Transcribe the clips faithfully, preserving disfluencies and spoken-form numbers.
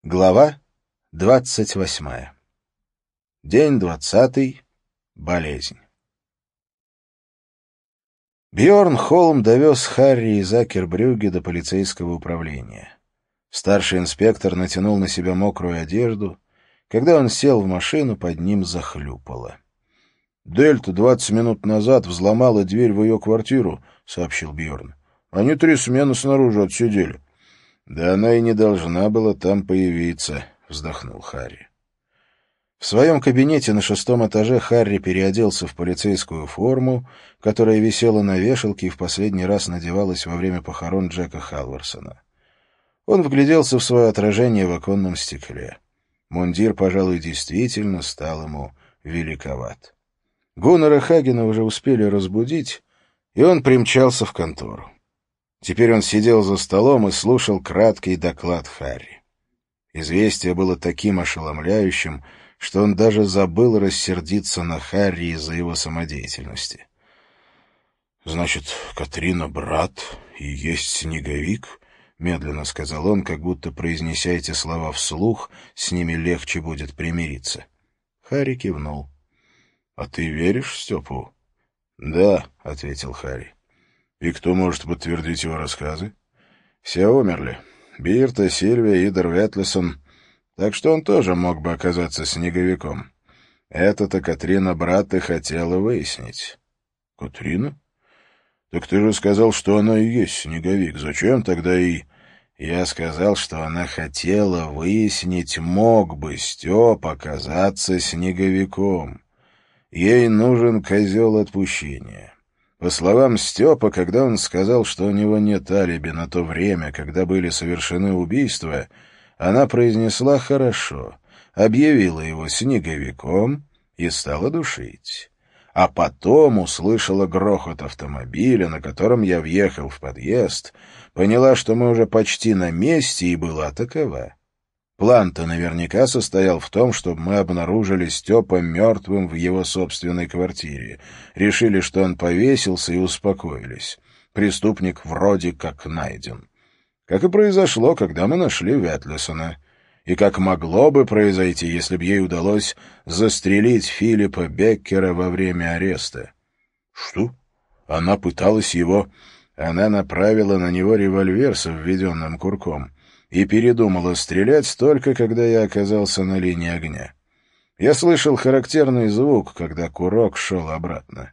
Глава двадцать восьмая. День двадцатый. Болезнь. Бьорн Холм довез Харри из Акербрюгге до полицейского управления. Старший инспектор натянул на себя мокрую одежду. Когда он сел в машину, под ним захлюпало. «Дельта двадцать минут назад взломала дверь в ее квартиру», — сообщил Бьорн. «Они три смены снаружи отсидели». «Да она и не должна была там появиться», — вздохнул Харри. В своем кабинете на шестом этаже Харри переоделся в полицейскую форму, которая висела на вешалке и в последний раз надевалась во время похорон Джека Халварсона. Он вгляделся в свое отражение в оконном стекле. Мундир, пожалуй, действительно стал ему великоват. Гуннера Хагена уже успели разбудить, и он примчался в контору. Теперь он сидел за столом и слушал краткий доклад Харри. Известие было таким ошеломляющим, что он даже забыл рассердиться на Харри из-за его самодеятельности. «Значит, Катрина брат и есть снеговик?» — медленно сказал он, как будто, произнеся эти слова вслух, с ними легче будет примириться. Харри кивнул. «А ты веришь Степу?» «Да», — ответил Харри. «И кто может подтвердить его рассказы?» «Все умерли. Бирта, Сильвия, Идер Ветлесон. Так что он тоже мог бы оказаться снеговиком. Это-то Катрина брат и хотела выяснить». «Катрина? Так ты же сказал, что она и есть снеговик. Зачем тогда и...» «Я сказал, что она хотела выяснить, мог бы Степ оказаться снеговиком. Ей нужен козел отпущения». По словам Степа, когда он сказал, что у него нет алиби на то время, когда были совершены убийства, она произнесла «хорошо», объявила его снеговиком и стала душить. А потом услышала грохот автомобиля, на котором я въехал в подъезд, поняла, что мы уже почти на месте, и была такова. План-то наверняка состоял в том, чтобы мы обнаружили Степа мертвым в его собственной квартире. Решили, что он повесился, и успокоились. Преступник вроде как найден. Как и произошло, когда мы нашли Ветлесона. И как могло бы произойти, если бы ей удалось застрелить Филиппа Беккера во время ареста. Что? Она пыталась его... Она направила на него револьвер с введенным курком и передумала стрелять только когда я оказался на линии огня. Я слышал характерный звук, когда курок шел обратно.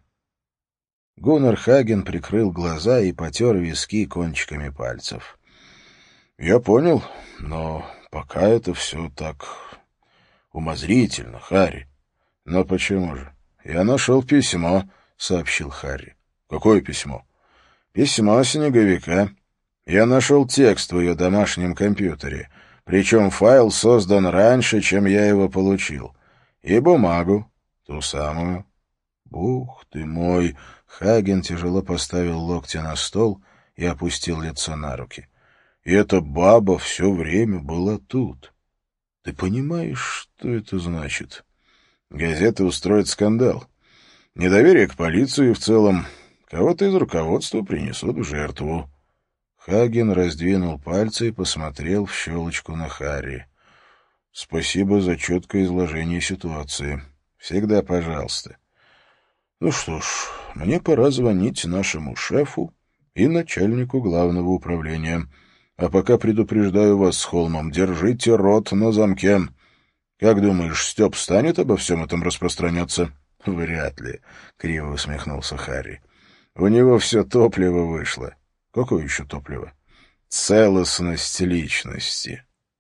Гуннер Хаген прикрыл глаза и потер виски кончиками пальцев. — Я понял, но пока это все так умозрительно, Харри. — Но почему же? — Я нашел письмо, — сообщил Харри. — Какое письмо? — Письмо снеговика. Я нашел текст в ее домашнем компьютере, причем файл создан раньше, чем я его получил. И бумагу, ту самую. Бух ты мой! Хаген тяжело поставил локти на стол и опустил лицо на руки. И эта баба все время была тут. Ты понимаешь, что это значит? Газеты устроят скандал. Недоверие к полиции в целом. Кого-то из руководства принесут в жертву. Хаген раздвинул пальцы и посмотрел в щелочку на Харри. — Спасибо за четкое изложение ситуации. Всегда пожалуйста. — Ну что ж, мне пора звонить нашему шефу и начальнику главного управления. А пока предупреждаю вас с Холмом, держите рот на замке. Как думаешь, Степ станет обо всем этом распространяться? — Вряд ли, — криво усмехнулся Харри. — У него все топливо вышло. Какое еще топливо? Целостность личности.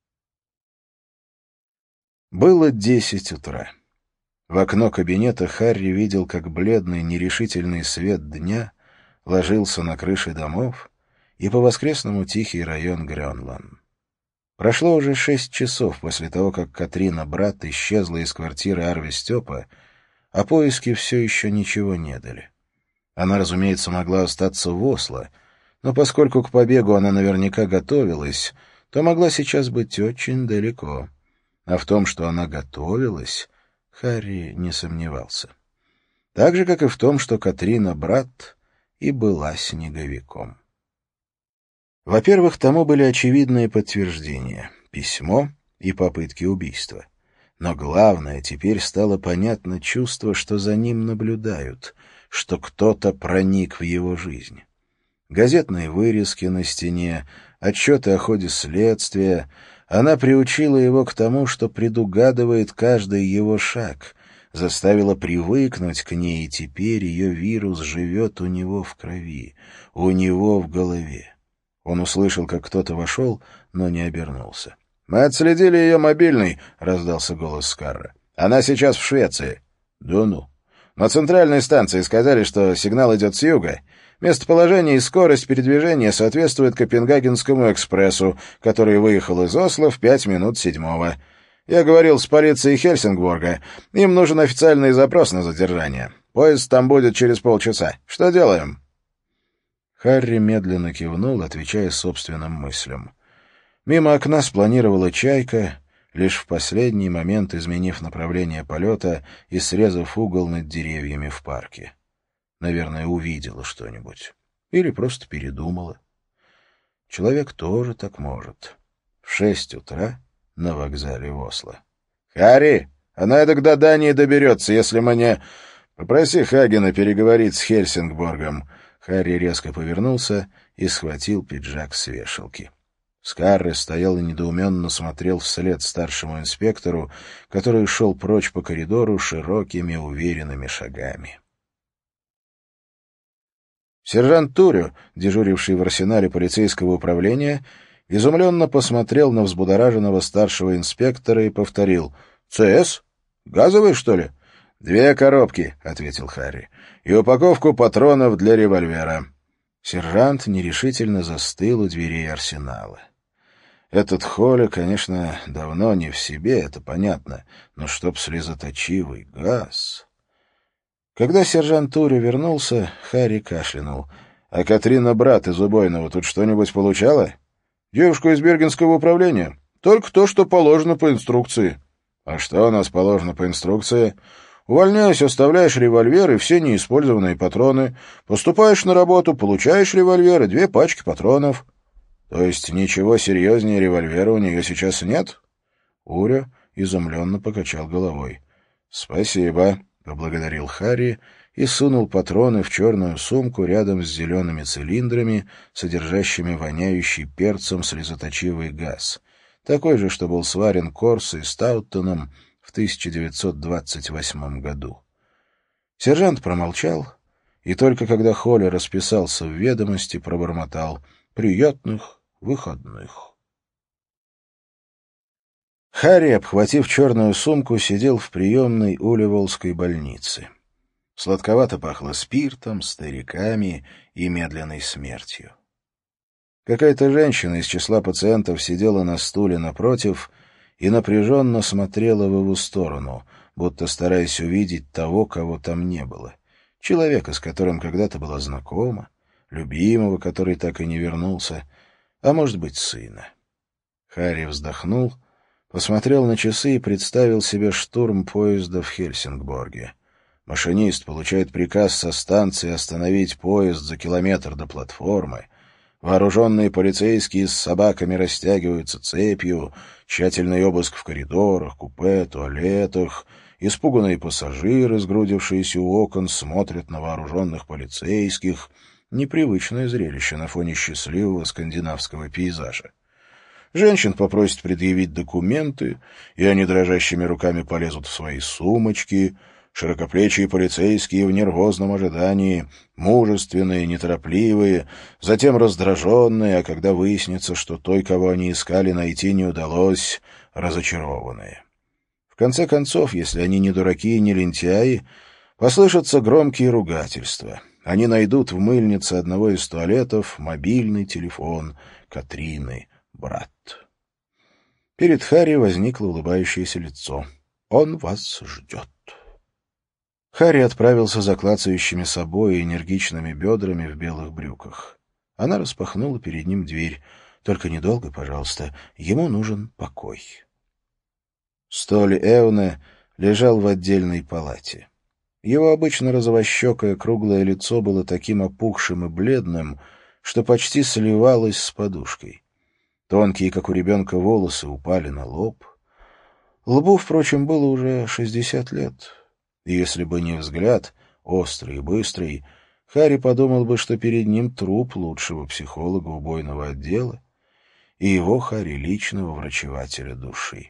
Было десять утра. В окно кабинета Харри видел, как бледный нерешительный свет дня ложился на крыши домов и по-воскресному тихий район Грёнланд. Прошло уже шесть часов после того, как Катрина брат исчезла из квартиры Арви Степа, а поиски все еще ничего не дали. Она, разумеется, могла остаться в Осло, но поскольку к побегу она наверняка готовилась, то могла сейчас быть очень далеко. А в том, что она готовилась, Харри не сомневался. Так же, как и в том, что Катрина брат и была снеговиком. Во-первых, тому были очевидные подтверждения. Письмо и попытки убийства. Но главное, теперь стало понятно чувство, что за ним наблюдают, что кто-то проник в его жизнь. Газетные вырезки на стене, отчеты о ходе следствия. Она приучила его к тому, что предугадывает каждый его шаг, заставила привыкнуть к ней, и теперь ее вирус живет у него в крови, у него в голове. Он услышал, как кто-то вошел, но не обернулся. «Мы отследили ее мобильный», — раздался голос Скарра. «Она сейчас в Швеции». «Да ну». «На центральной станции сказали, что сигнал идет с юга. Местоположение и скорость передвижения соответствует Копенгагенскому экспрессу, который выехал из Осло в пять минут седьмого. Я говорил с полицией Хельсингборга. Им нужен официальный запрос на задержание. Поезд там будет через полчаса. Что делаем?» Харри медленно кивнул, отвечая собственным мыслям. Мимо окна спланировала «Чайка», лишь в последний момент изменив направление полета и срезав угол над деревьями в парке. Наверное, увидела что-нибудь. Или просто передумала. Человек тоже так может. В шесть утра на вокзале в Осло. «Харри, она эдак до Дании доберется, если мы не... Попроси Хагена переговорить с Хельсингборгом». Харри резко повернулся и схватил пиджак с вешалки. Скарре стоял и недоуменно смотрел вслед старшему инспектору, который шел прочь по коридору широкими уверенными шагами. Сержант Турю, дежуривший в арсенале полицейского управления, изумленно посмотрел на взбудораженного старшего инспектора и повторил: «ЦС? Газовые, что ли?» «Две коробки», — ответил Харри, — «и упаковку патронов для револьвера». Сержант нерешительно застыл у дверей арсенала. Этот Холя, конечно, давно не в себе, это понятно, но чтоб слезоточивый газ... Когда сержант Турю вернулся, Харри кашлянул. «А Катрина, брат из убойного, тут что-нибудь получала?» «Девушка из Бергенского управления. Только то, что положено по инструкции». «А что у нас положено по инструкции?» «Увольняясь, оставляешь револьвер и все неиспользованные патроны. Поступаешь на работу, получаешь револьвер и две пачки патронов». «То есть ничего серьезнее револьвера у нее сейчас нет?» Уря изумленно покачал головой. «Спасибо», — поблагодарил Харри и сунул патроны в черную сумку рядом с зелеными цилиндрами, содержащими воняющий перцем слезоточивый газ, такой же, что был сварен Корсо и Стаутоном в тысяча девятьсот двадцать восьмом году. Сержант промолчал, и только когда Холя расписался в ведомости, пробормотал: «Приятных выходных». Харри, обхватив черную сумку, сидел в приемной Улеволской больницы. Сладковато пахло спиртом, стариками и медленной смертью. Какая-то женщина из числа пациентов сидела на стуле напротив и напряженно смотрела в его сторону, будто стараясь увидеть того, кого там не было. Человека, с которым когда-то была знакома, любимого, который так и не вернулся, а может быть, сына. Харри вздохнул, посмотрел на часы и представил себе штурм поезда в Хельсингборге. Машинист получает приказ со станции остановить поезд за километр до платформы. Вооруженные полицейские с собаками растягиваются цепью, тщательный обыск в коридорах, купе, туалетах. Испуганные пассажиры, сгрудившиеся у окон, смотрят на вооруженных полицейских. Непривычное зрелище на фоне счастливого скандинавского пейзажа. Женщин попросят предъявить документы, и они дрожащими руками полезут в свои сумочки. Широкоплечие полицейские в нервозном ожидании, мужественные, неторопливые, затем раздраженные, а когда выяснится, что той, кого они искали, найти не удалось, разочарованные. В конце концов, если они не дураки и не лентяи, послышатся громкие ругательства. Они найдут в мыльнице одного из туалетов мобильный телефон Катрины, брат. Перед Харри возникло улыбающееся лицо. «Он вас ждет». Харри отправился за клацающими собой и энергичными бедрами в белых брюках. Она распахнула перед ним дверь. «Только недолго, пожалуйста. Ему нужен покой». Столи Эуне лежал в отдельной палате. Его обычно розовощекое круглое лицо было таким опухшим и бледным, что почти сливалось с подушкой. Тонкие, как у ребенка, волосы упали на лоб. Лбу, впрочем, было уже шестьдесят лет. И если бы не взгляд, острый и быстрый, Харри подумал бы, что перед ним труп лучшего психолога убойного отдела и его, Харри, личного врачевателя души.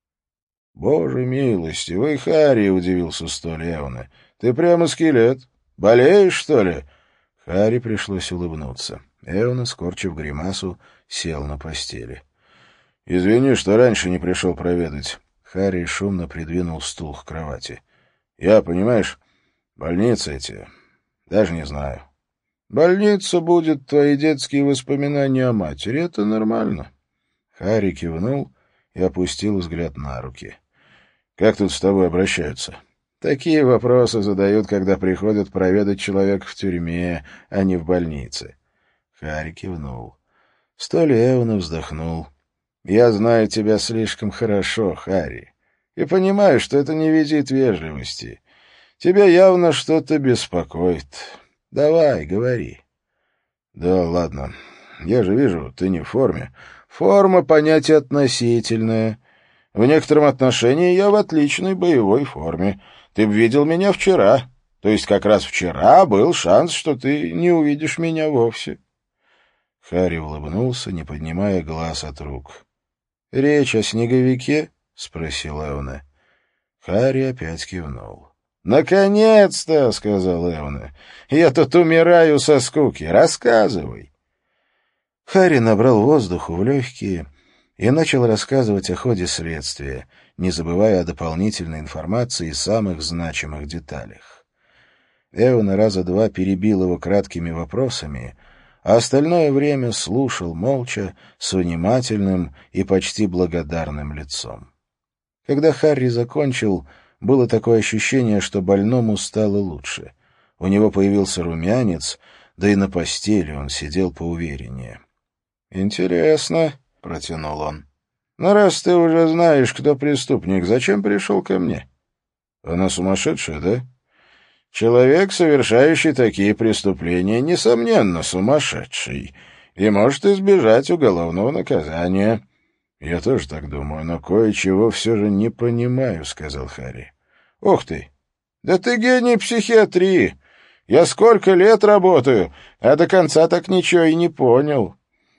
— Боже милостивый, Харри! — удивился Столи Эвана. — Ты прямо скелет. Болеешь, что ли? Харри пришлось улыбнуться. Эвана, скорчив гримасу, сел на постели. — Извини, что раньше не пришел проведать. Харри шумно придвинул стул к кровати. — Я, понимаешь, больницы эти... Даже не знаю. Больница будет твои детские воспоминания о матери. Это нормально. Харри кивнул и опустил взгляд на руки. — Как тут с тобой обращаются? — Такие вопросы задают, когда приходят проведать человека в тюрьме, а не в больнице. Харри кивнул. Столи Эвана вздохнул. — Я знаю тебя слишком хорошо, Харри, и понимаю, что это не визит вежливости. Тебя явно что-то беспокоит. Давай, говори. — Да ладно. Я же вижу, ты не в форме. Форма — понятие относительное. В некотором отношении я в отличной боевой форме. Ты б видел меня вчера. То есть как раз вчера был шанс, что ты не увидишь меня вовсе. Харри улыбнулся, не поднимая глаз от рук. — Речь о снеговике? — спросил Эвана. Харри опять кивнул. — Наконец-то! — сказал Эвана. — Я тут умираю со скуки. Рассказывай. Харри набрал воздуху в легкие и начал рассказывать о ходе следствия, не забывая о дополнительной информации и самых значимых деталях. Эвана раза два перебил его краткими вопросами, а остальное время слушал молча, с внимательным и почти благодарным лицом. Когда Харри закончил, было такое ощущение, что больному стало лучше. У него появился румянец, да и на постели он сидел поувереннее. — Интересно, — протянул он. — Но раз ты уже знаешь, кто преступник, зачем пришел ко мне? — Она сумасшедшая, да? — Человек, совершающий такие преступления, несомненно, сумасшедший и может избежать уголовного наказания. — Я тоже так думаю, но кое-чего все же не понимаю, — сказал Харри. — Ух ты! Да ты гений психиатрии! Я сколько лет работаю, а до конца так ничего и не понял.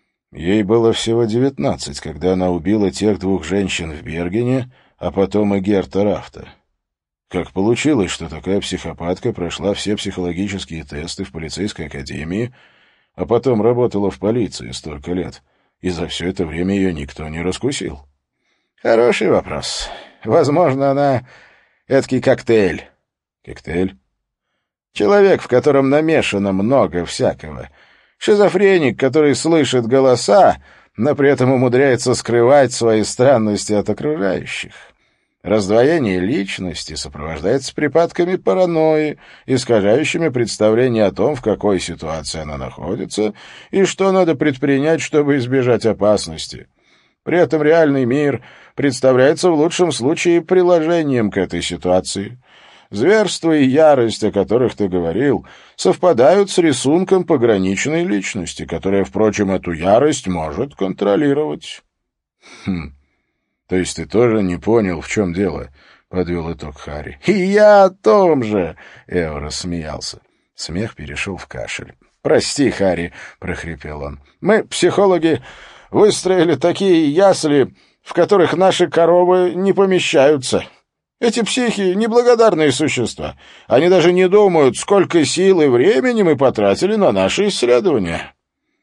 Ей было всего девятнадцать, когда она убила тех двух женщин в Бергене, а потом и Герта Рафта. Как получилось, что такая психопатка прошла все психологические тесты в полицейской академии, а потом работала в полиции столько лет, и за все это время ее никто не раскусил? Хороший вопрос. Возможно, она эдакий коктейль. Коктейль? Человек, в котором намешано много всякого. Шизофреник, который слышит голоса, но при этом умудряется скрывать свои странности от окружающих. Раздвоение личности сопровождается припадками паранойи, искажающими представление о том, в какой ситуации она находится и что надо предпринять, чтобы избежать опасности. При этом реальный мир представляется в лучшем случае приложением к этой ситуации. Зверство и ярость, о которых ты говорил, совпадают с рисунком пограничной личности, которая, впрочем, эту ярость может контролировать. Хм... То есть ты тоже не понял, в чем дело? — подвел итог Харри. — И я о том же! — Эо рассмеялся. Смех перешел в кашель. — Прости, Харри, — прохрипел он. — Мы, психологи, выстроили такие ясли, в которых наши коровы не помещаются. Эти психи — неблагодарные существа. Они даже не думают, сколько сил и времени мы потратили на наши исследования.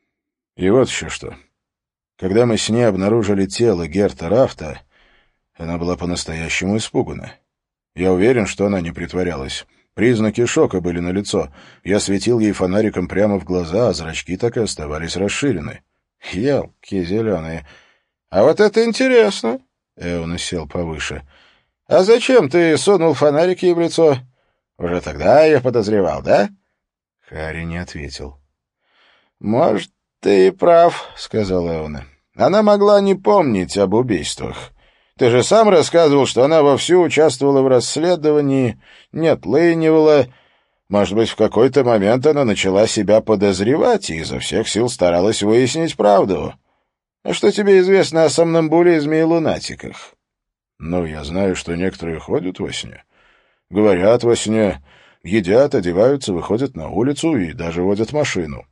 И вот еще что. Когда мы с ней обнаружили тело Герта Рафта, она была по-настоящему испугана. Я уверен, что она не притворялась. Признаки шока были налицо. Я светил ей фонариком прямо в глаза, а зрачки так и оставались расширены. Елки зеленые. А вот это интересно. Эон сел повыше. А зачем ты сунул фонарик ей в лицо? Уже тогда я подозревал, да? Харри не ответил. Может, ты и прав, сказал Эон. Она могла не помнить об убийствах. Ты же сам рассказывал, что она вовсю участвовала в расследовании, не отлынивала. Может быть, в какой-то момент она начала себя подозревать и изо всех сил старалась выяснить правду. А что тебе известно о сомнамбулизме и лунатиках? Ну, я знаю, что некоторые ходят во сне. Говорят во сне, едят, одеваются, выходят на улицу и даже водят машину.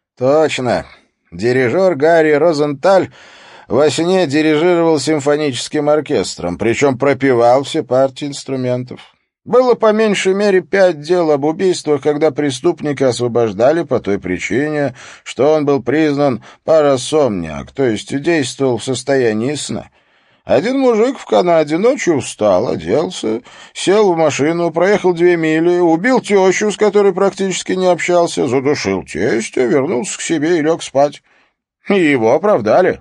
Точно. Дирижер Гарри Розенталь во сне дирижировал симфоническим оркестром, причем пропевал все партии инструментов. Было по меньшей мере пять дел об убийствах, когда преступника освобождали по той причине, что он был признан парасомниак, то есть действовал в состоянии сна. Один мужик в Канаде ночью встал, оделся, сел в машину, проехал две мили, убил тещу, с которой практически не общался, задушил тестя, вернулся к себе и лег спать. И его оправдали.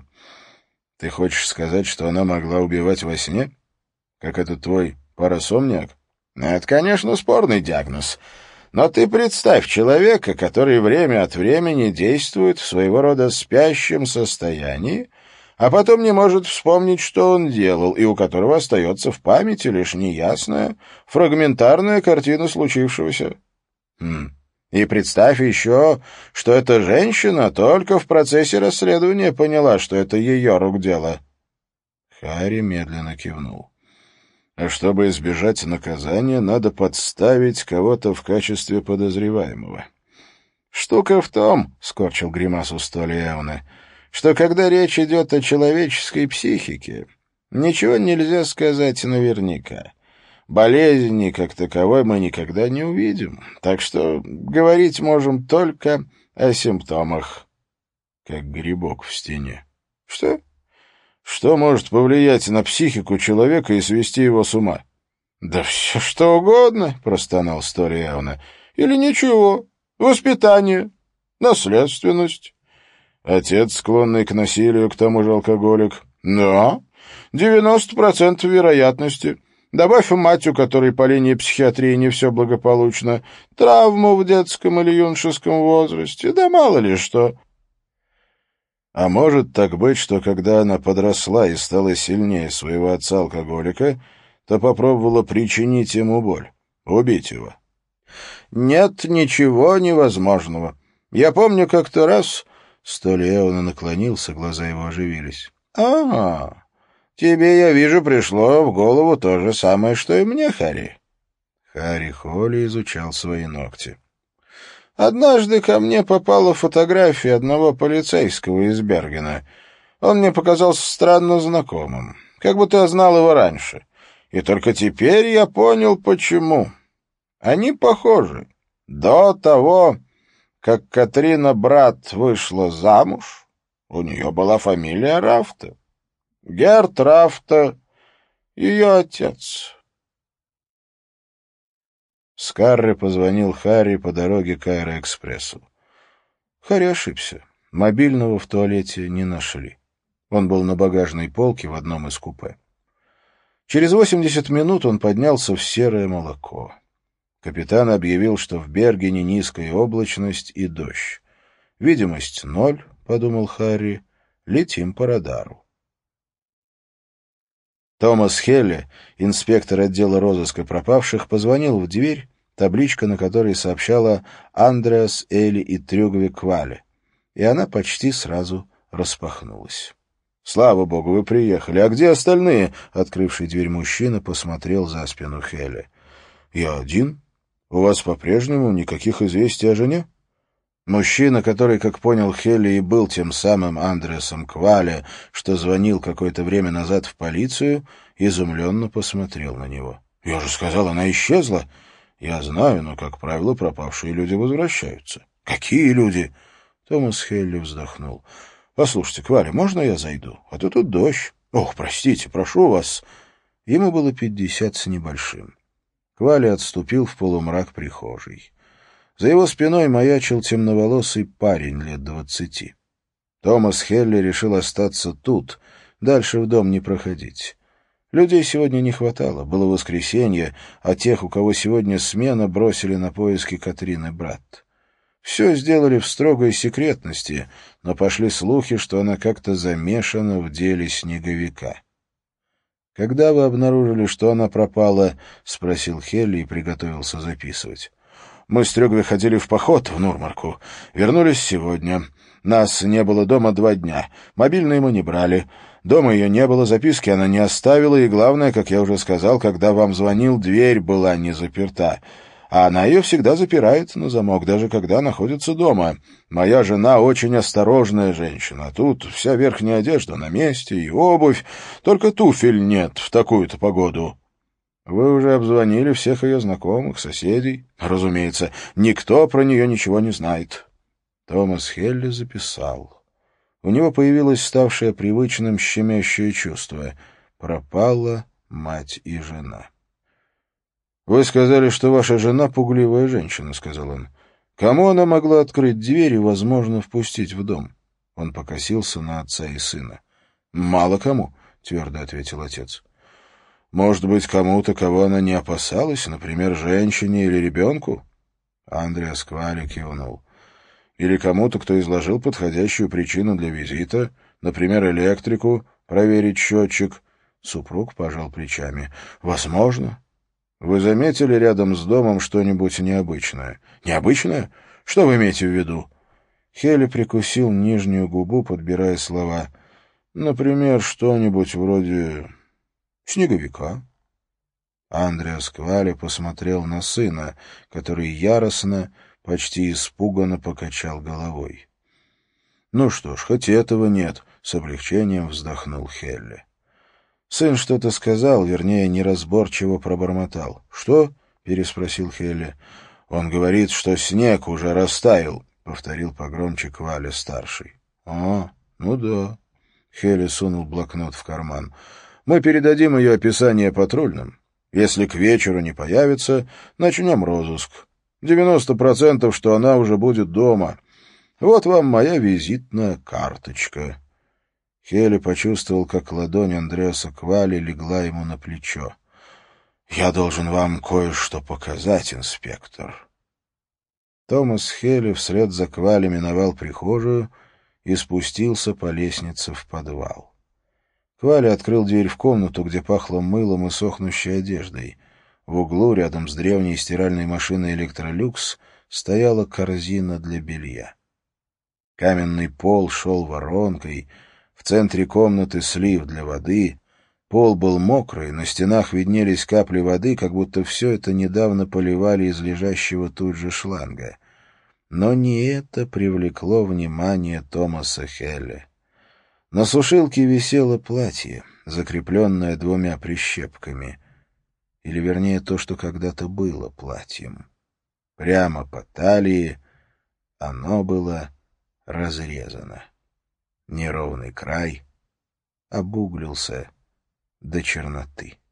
Ты хочешь сказать, что она могла убивать во сне? Как этот твой парасомниак? Это, конечно, спорный диагноз. Но ты представь человека, который время от времени действует в своего рода спящем состоянии, а потом не может вспомнить, что он делал, и у которого остается в памяти лишь неясная, фрагментарная картина случившегося. Хм. И представь еще, что эта женщина только в процессе расследования поняла, что это ее рук дело. Харри медленно кивнул. А чтобы избежать наказания, надо подставить кого-то в качестве подозреваемого. Штука в том, — скорчил гримасу Столиэуне, — что когда речь идет о человеческой психике, ничего нельзя сказать наверняка. Болезни как таковой мы никогда не увидим, так что говорить можем только о симптомах. Как грибок в стене. Что? Что может повлиять на психику человека и свести его с ума? Да все что угодно, простонал Столиэуне. Или ничего. Воспитание, наследственность. Отец, склонный к насилию, к тому же алкоголик. Да, девяносто процентов вероятности. Добавь мать, у которой по линии психиатрии не все благополучно, травму в детском или юношеском возрасте, да мало ли что. А может так быть, что когда она подросла и стала сильнее своего отца-алкоголика, то попробовала причинить ему боль, убить его? Нет ничего невозможного. Я помню как-то раз... Столиэуне наклонился, глаза его оживились. — Ага, тебе, я вижу, пришло в голову то же самое, что и мне, Харри. Харри Холли изучал свои ногти. — Однажды ко мне попала фотография одного полицейского из Бергена. Он мне показался странно знакомым, как будто я знал его раньше. И только теперь я понял, почему. Они похожи. До того... Как Катрина Брат вышла замуж, у нее была фамилия Рафта. Герт Рафта, ее отец. Скарри позвонил Харри по дороге к Аэроэкспрессу. Харри ошибся. Мобильного в туалете не нашли. Он был на багажной полке в одном из купе. Через восемьдесят минут он поднялся в Серое Молоко. Капитан объявил, что в Бергене низкая облачность и дождь. «Видимость ноль», — подумал Харри, — «летим по радару». Томас Хелли, инспектор отдела розыска пропавших, позвонил в дверь, табличка на которой сообщала «Андреас, Эли и Трюгве Квале», и она почти сразу распахнулась. «Слава богу, вы приехали. А где остальные?» Открывший дверь мужчина посмотрел за спину Хелли. «Я один. У вас по-прежнему никаких известий о жене?» Мужчина, который, как понял Хелли, и был тем самым Андреасом Квале, что звонил какое-то время назад в полицию, изумленно посмотрел на него. «Я же сказал, она исчезла». «Я знаю, но, как правило, пропавшие люди возвращаются». «Какие люди?» Томас Хелли вздохнул. «Послушайте, Квале, можно я зайду? А то тут дождь». «Ох, простите, прошу вас». Ему было пятьдесят с небольшим. Квале отступил в полумрак прихожей. За его спиной маячил темноволосый парень лет двадцати. Томас Хелли решил остаться тут, дальше в дом не проходить. Людей сегодня не хватало, было воскресенье, а тех, у кого сегодня смена, бросили на поиски Катрины Брат. Все сделали в строгой секретности, но пошли слухи, что она как-то замешана в деле снеговика. «Когда вы обнаружили, что она пропала?» — спросил Хелли и приготовился записывать. «Мы с Трюгве ходили в поход в Нурмарку. Вернулись сегодня. Нас не было дома два дня. Мобильный мы не брали. Дома ее не было, записки она не оставила, и главное, как я уже сказал, когда вам звонил, дверь была не заперта. А она ее всегда запирает на замок, даже когда находится дома. Моя жена очень осторожная женщина. Тут вся верхняя одежда на месте и обувь, только туфель нет в такую-то погоду. Вы уже обзвонили всех ее знакомых, соседей. Разумеется, никто про нее ничего не знает. Томас Хелли записал. У него появилось ставшее привычным щемящее чувство. Пропала мать и жена. «Вы сказали, что ваша жена пугливая женщина», — сказал он. «Кому она могла открыть дверь и, возможно, впустить в дом?» Он покосился на отца и сына. «Мало кому», — твердо ответил отец. «Может быть, кому-то, кого она не опасалась, например, женщине или ребенку?» Андреас Квале кивнул. «Или кому-то, кто изложил подходящую причину для визита, например, электрику, проверить счетчик». Супруг пожал плечами. «Возможно». «Вы заметили рядом с домом что-нибудь необычное?» «Необычное? Что вы имеете в виду?» Хелли прикусил нижнюю губу, подбирая слова. «Например, что-нибудь вроде снеговика». Андреас Квале посмотрел на сына, который яростно, почти испуганно покачал головой. «Ну что ж, хоть этого нет», — с облегчением вздохнул Хелли. Сын что-то сказал, вернее, неразборчиво пробормотал. «Что?» — переспросил Хелли. «Он говорит, что снег уже растаял», — повторил погромче Квале-старший. «А, ну да». Хелли сунул блокнот в карман. «Мы передадим ее описание патрульным. Если к вечеру не появится, начнем розыск. девяносто процентов, что она уже будет дома. Вот вам моя визитная карточка». Хелли почувствовал, как ладонь Андреаса Квале легла ему на плечо. «Я должен вам кое-что показать, инспектор». Томас Хелли вслед за Квале миновал прихожую и спустился по лестнице в подвал. Квале открыл дверь в комнату, где пахло мылом и сохнущей одеждой. В углу, рядом с древней стиральной машиной «Электролюкс», стояла корзина для белья. Каменный пол шел воронкой, в центре комнаты слив для воды. Пол был мокрый, на стенах виднелись капли воды, как будто все это недавно поливали из лежащего тут же шланга. Но не это привлекло внимание Томаса Хелли. На сушилке висело платье, закрепленное двумя прищепками. Или, вернее, то, что когда-то было платьем. Прямо по талии оно было разрезано. Неровный край обуглился до черноты.